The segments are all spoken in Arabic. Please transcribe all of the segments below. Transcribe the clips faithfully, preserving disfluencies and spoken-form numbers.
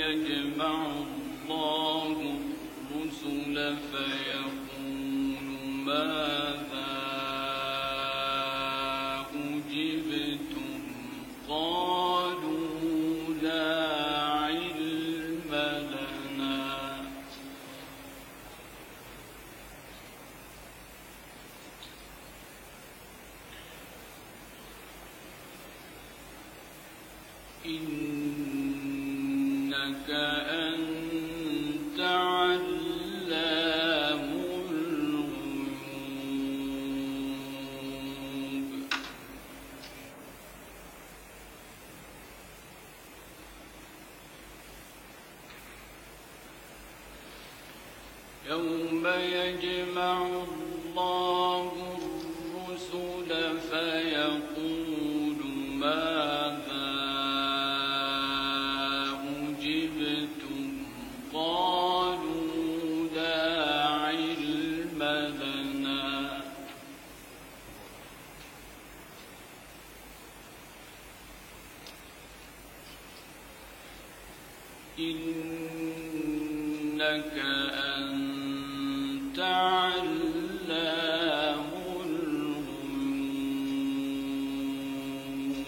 يجمع الله الرسل فيقول ماذا أجبتم قالوا لا علم لنا إنك أنت علام الغيوب يوم يجمع الله الرسل فيقول ماذا أجبتم قالوا لا علم لنا إنك أنت علام الغيوب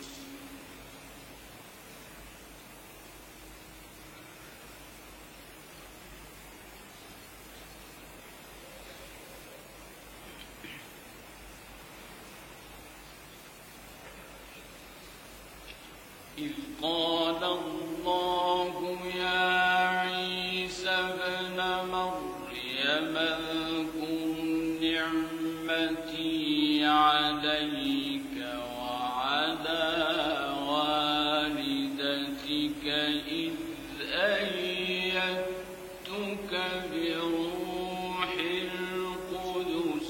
إذ قال الله يا عيسى ابن مريم اذكر نعمتي عليك وعلى والدتك إذ أيدتك بروح القدس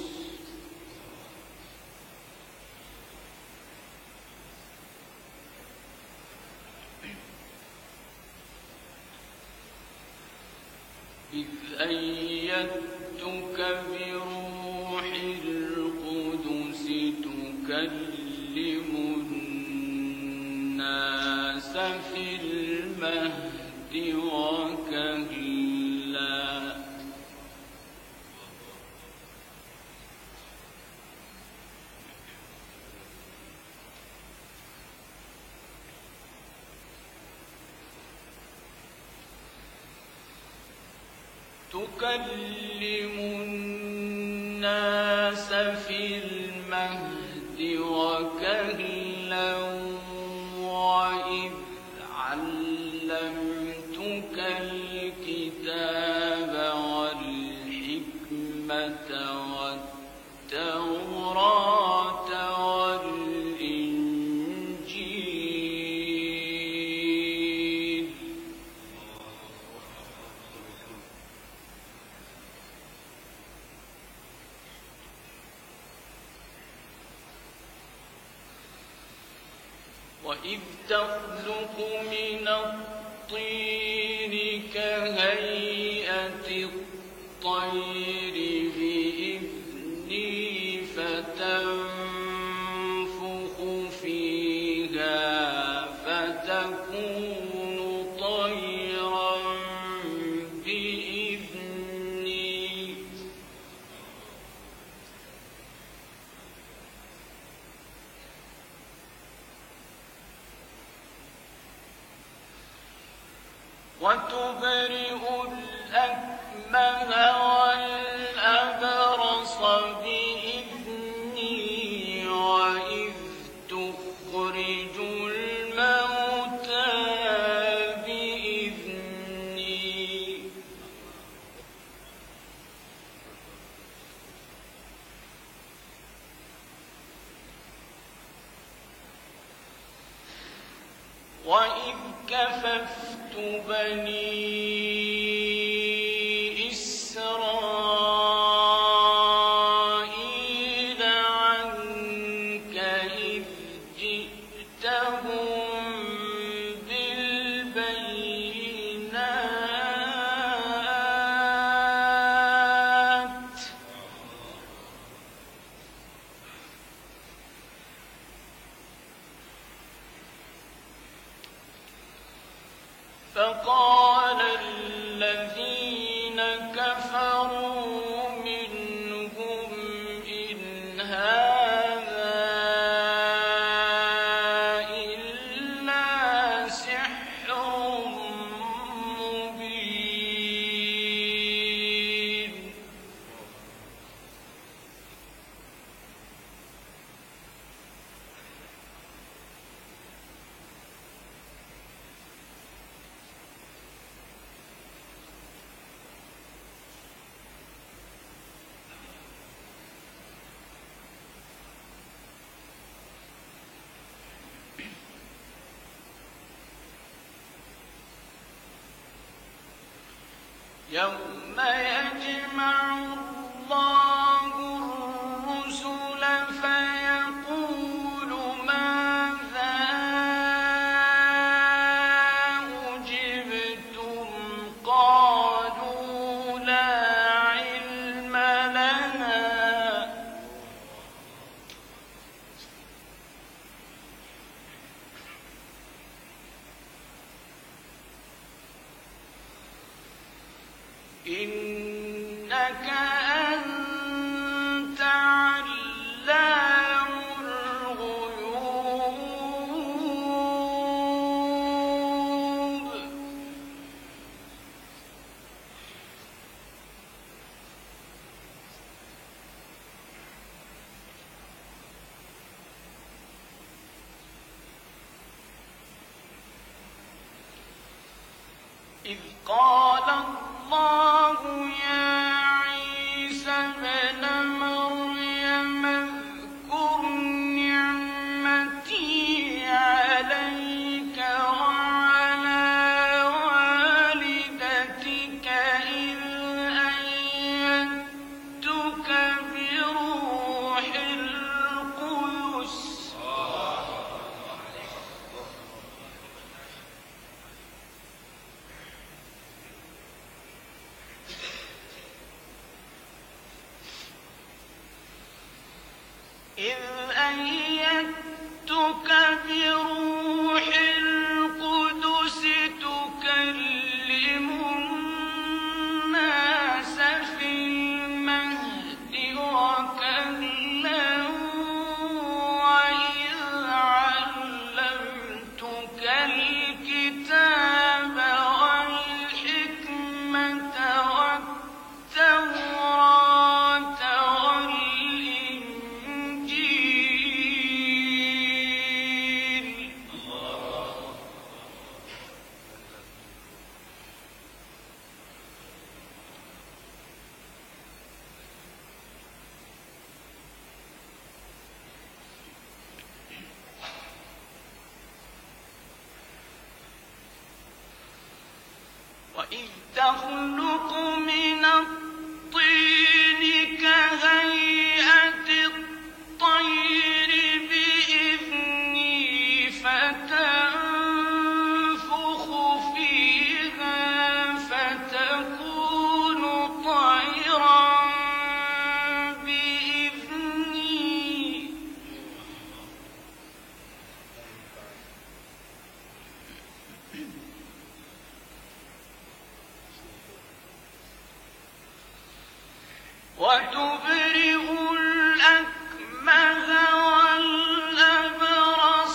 إذ أيدتك بروح القدس تكلم الناس في المهد وكهلا تكلم الناس في المهد وكهلا وإذ علمتك الكتاب والحكمة والتوراة والإنجيل وإذ تخلق من الطين كهيئة الطير بإذني فتنفخ فيها فتكون طيرا بإذني وتبرئ الأكمه والأبرص بإذني وإذ تخرج الموتى بإذني وإذ كففت بني إسرائيل عنك إذ جئتهم بالبينات فقال يوم يجمع الله الرسل فيقول ماذا أجبتم قالوا لا علم لنا إنك أنت علام الغيوب إذ قال الله يا عيسى ابن مريم اذكر نعمتي عليك وعلى والدتك إذ أيدتك بروح القدس إذ أيدتك بروح القدس تكلم الناس في المهد وكهلا وإذ علمتك الكتاب والحكمة والتوراة وإذ تخلق من الطين كهيئة الطير بإذني فتنفخ فيها فتكون طيرا بإذني وتبرئ الأكمه والأبرص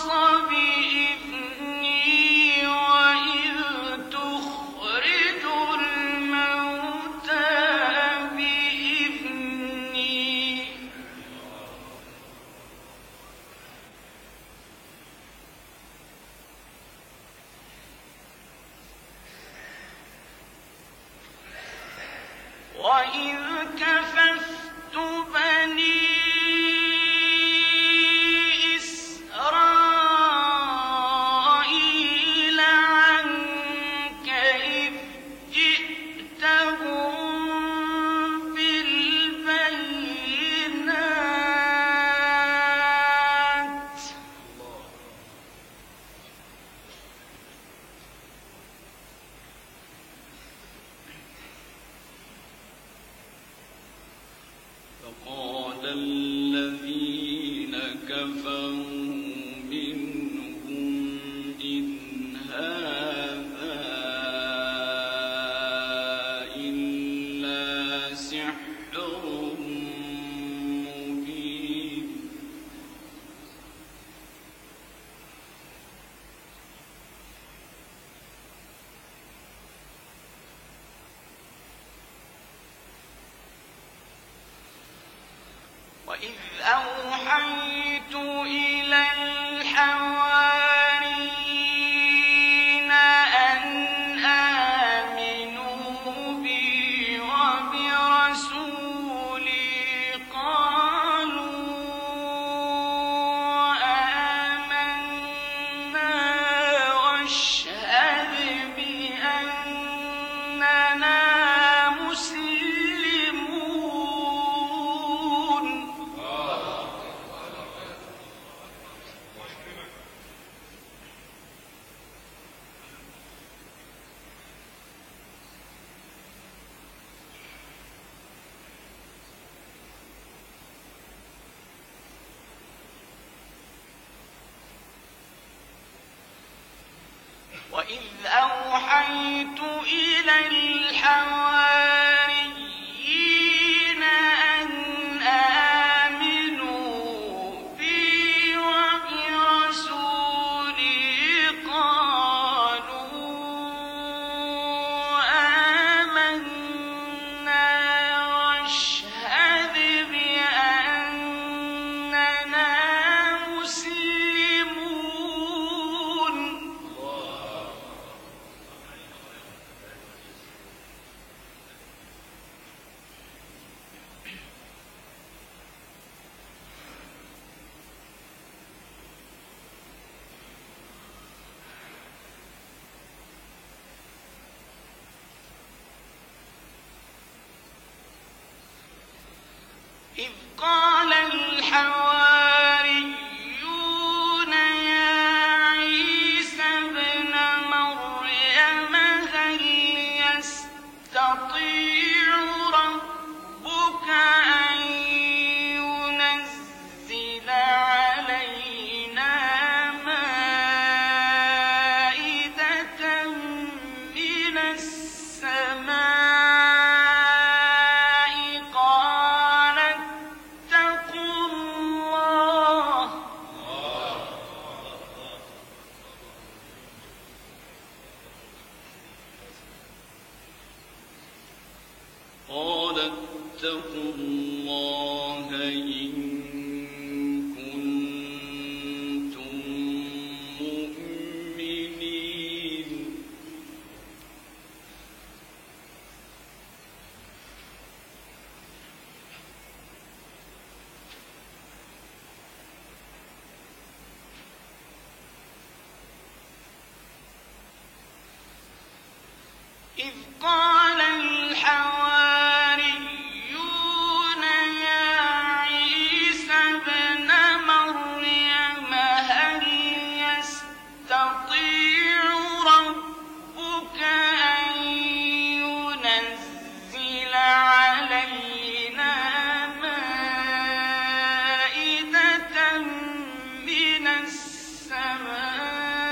بإذني وإذ تخرج الموتى بإذني وإذ كففت بني إسرائيل عنك إذ جئتهم بالبينات فقال الذين كفروا منهم إن هذا إلا سحر مبين وإذ أوحيت إلى الحواريين أن آمنوا بي وبرسولي قالوا آمنا واشهد بأننا وإذ أوحيت إلى الحواريين أن آمنوا بي وبرسولي قالوا آمنا واشهد بأننا مسلمون. إذ قال الحواريون يا عيسى ابن مريم هل يستطيع ربك أن ينزل علينا مائدة من السماء؟ قال اتقوا الله إن كنتم مؤمنين. إذ قال الحواريون يا عيسى ابن مريم هل يستطيع ربك أن ينزل علينا مائدة من السماء؟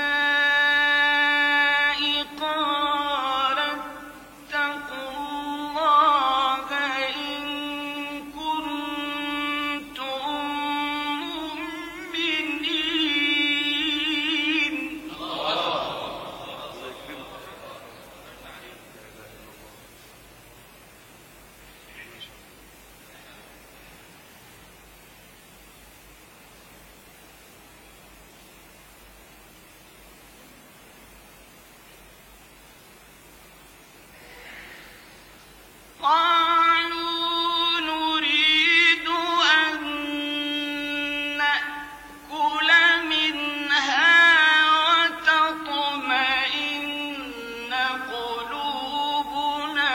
قالوا نريد أن نأكل منها وتطمئن قلوبنا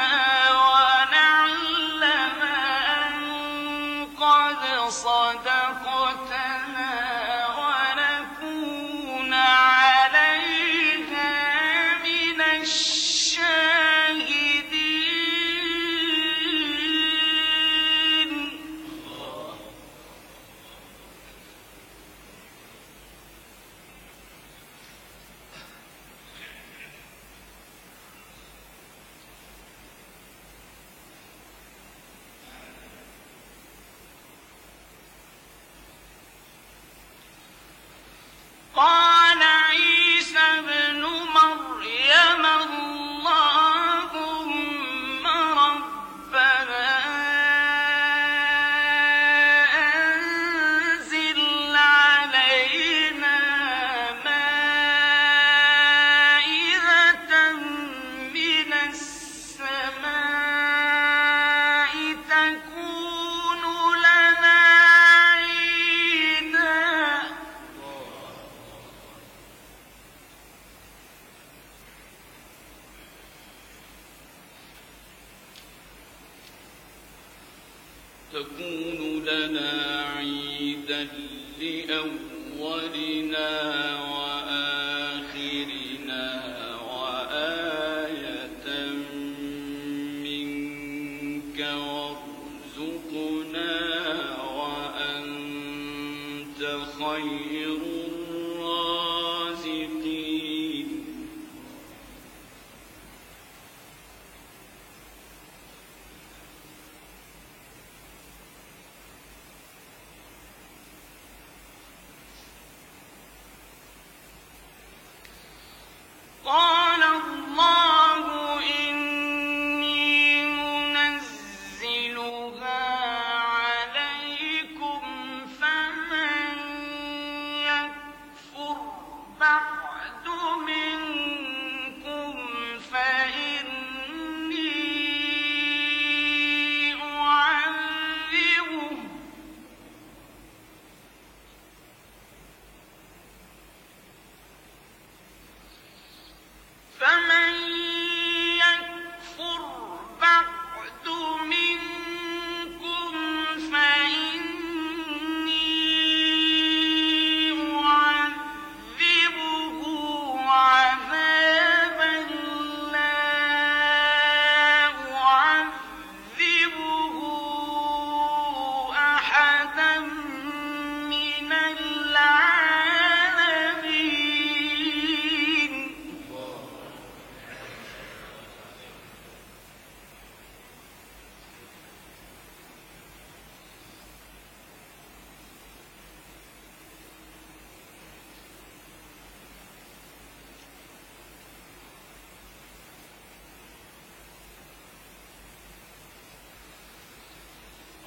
ونعلم أن قد صدقتنا ونكون عليها من الشاهدين. قال عيسى ابن مريم اللهم ربنا أنزل علينا مائدة من السماء تكون لنا عيدا. تكون لنا عيدا لأولنا وآخرنا وآية منك وارزقنا وأنت خير الرازقين.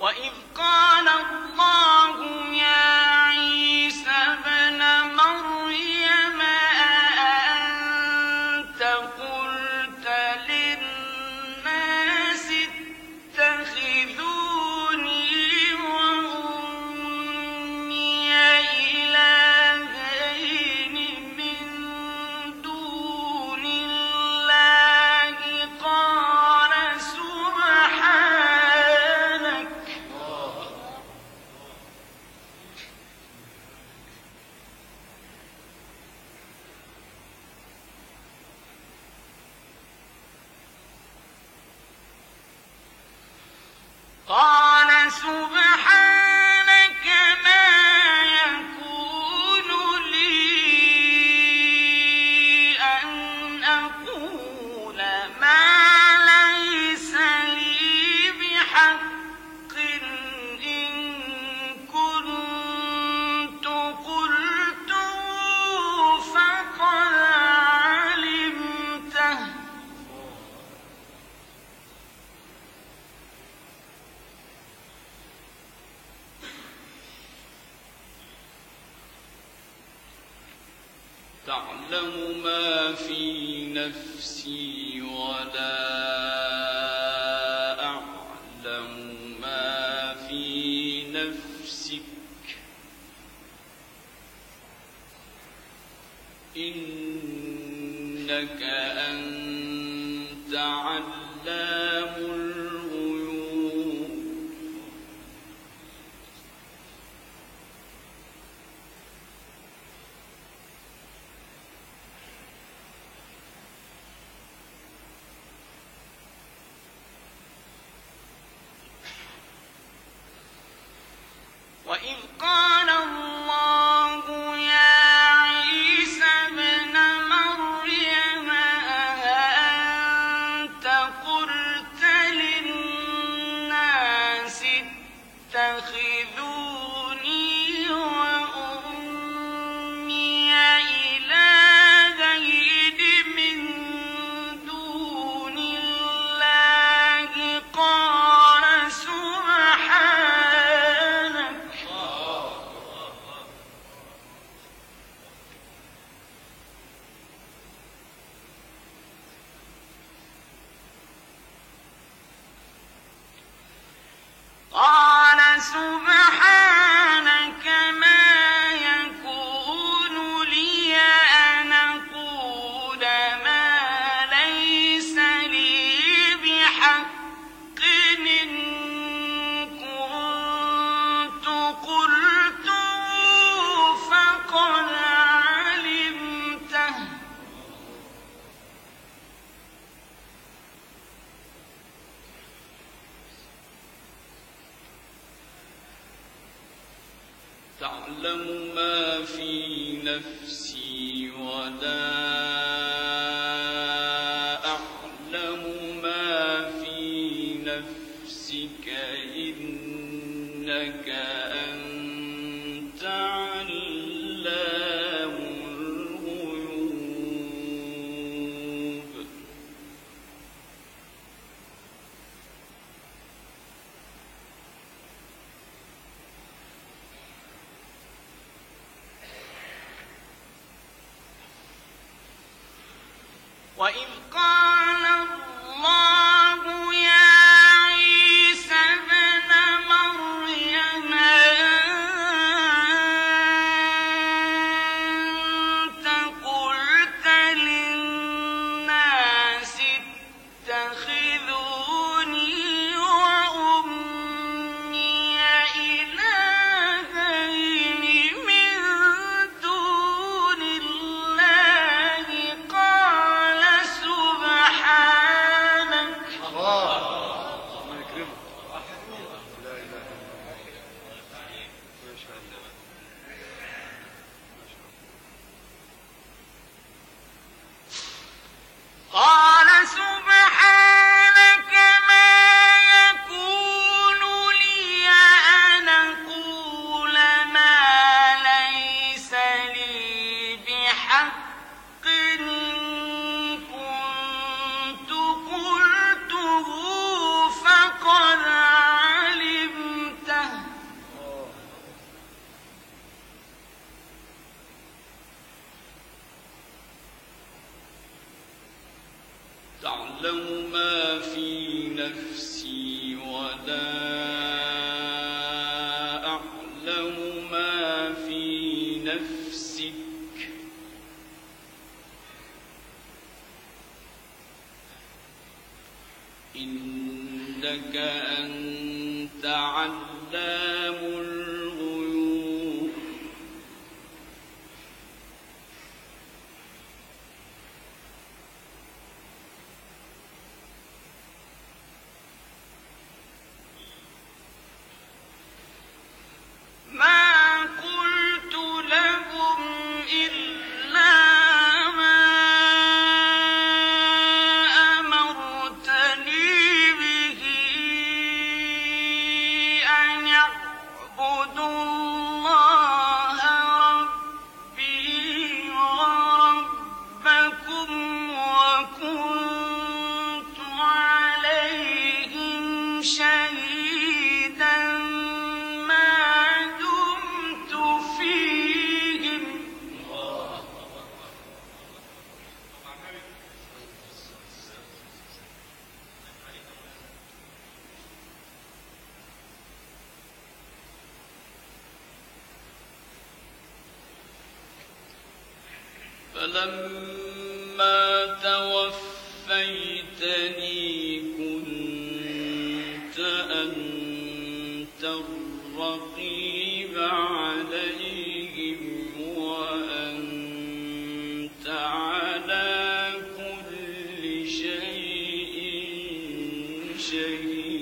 وإذ قال الله يا عيسى ابن مريم أأنت قلت للناس اتخذوني وأمي إلهين من دون الله قال سبحانك قال سبحانك ما يكون لي أن أقول ما ليس لي بحق إن كنت قلته فقد علمته تعلم ما في نفسي ولا أعلم ما في نفسك إنك أنت علام الغيوب وإذ قال الله يا عيسى ابن مريم أأنت قلت للناس اتخذوني وأمي إلهين من دون الله قال سبحانك قال سبحانك ما يكون لي أن أقول ما ليس لي بحق إن كنت قلته فقد علمته تعلم ما في نفسي ولا أعلم ما في نفسك إنك أنت علام الغيوب وإذ قال الله يا عيسى ابن مريم أأنت قلت للناس اتخذوني وأمي إلهين من دون الله قال سبحانك نفسك إنك أنت علام الغيوب ما قلت لهم إلا ما أمرتني به أن اعبدوا الله ربي وربكم وكنت عليهم شهيدا فلما توفيتني كنت أنت الرقيب عليهم وأنت على كل شيء شهيد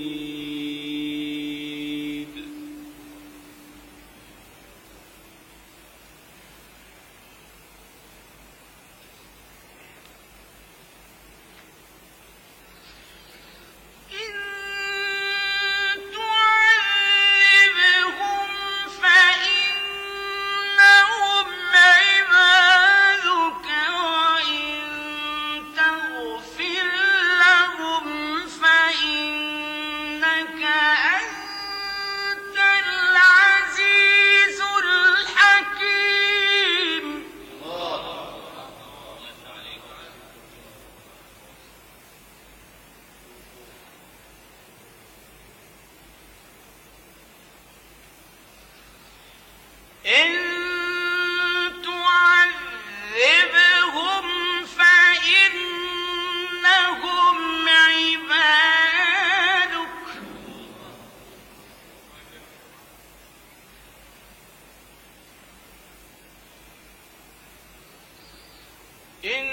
إن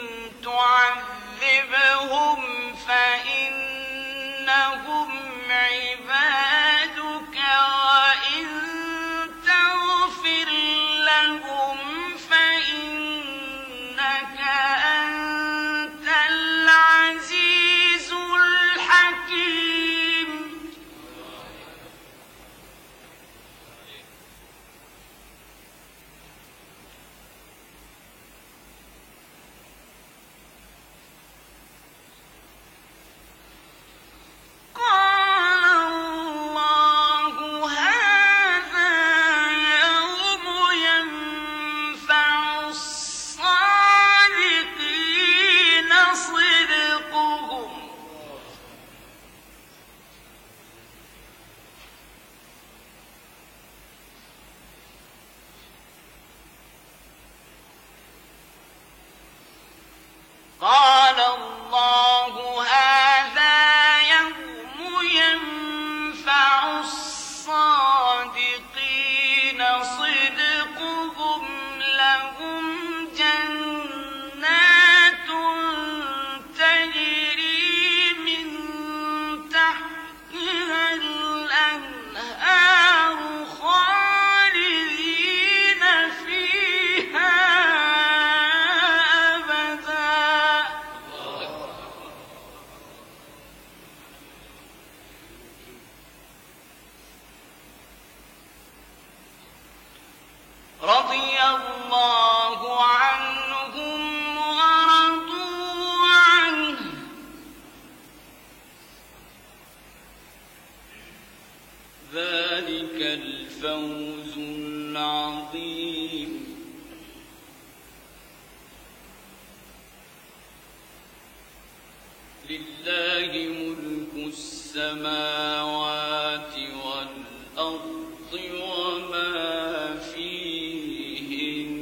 تعذبهم فإنهم عبادك وإن تغفر لهم فإنك أنت العزيز الحكيم قال الله هذا يوم ينفع الصادقين صدقهم لهم جنات تجري من تحتها الأنهار خالدين فيها رضي الله عنهم ورضوا عنه ذلك الفوز العظيم لله ملك السماوات والأرض وما فيهن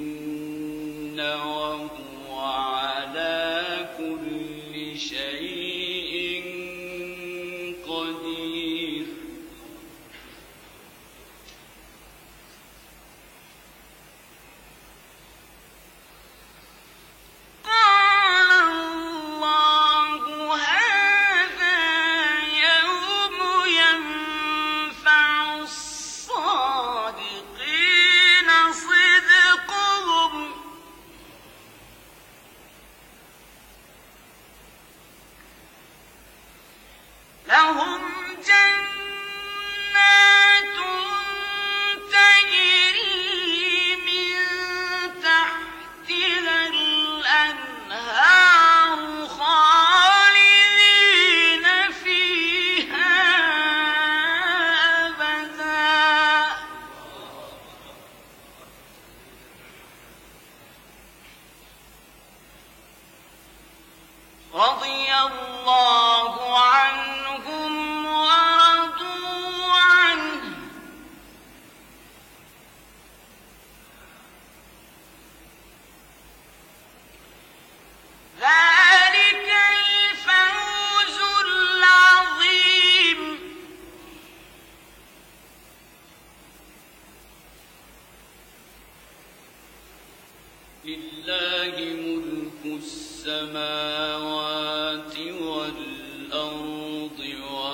السماوات والأرض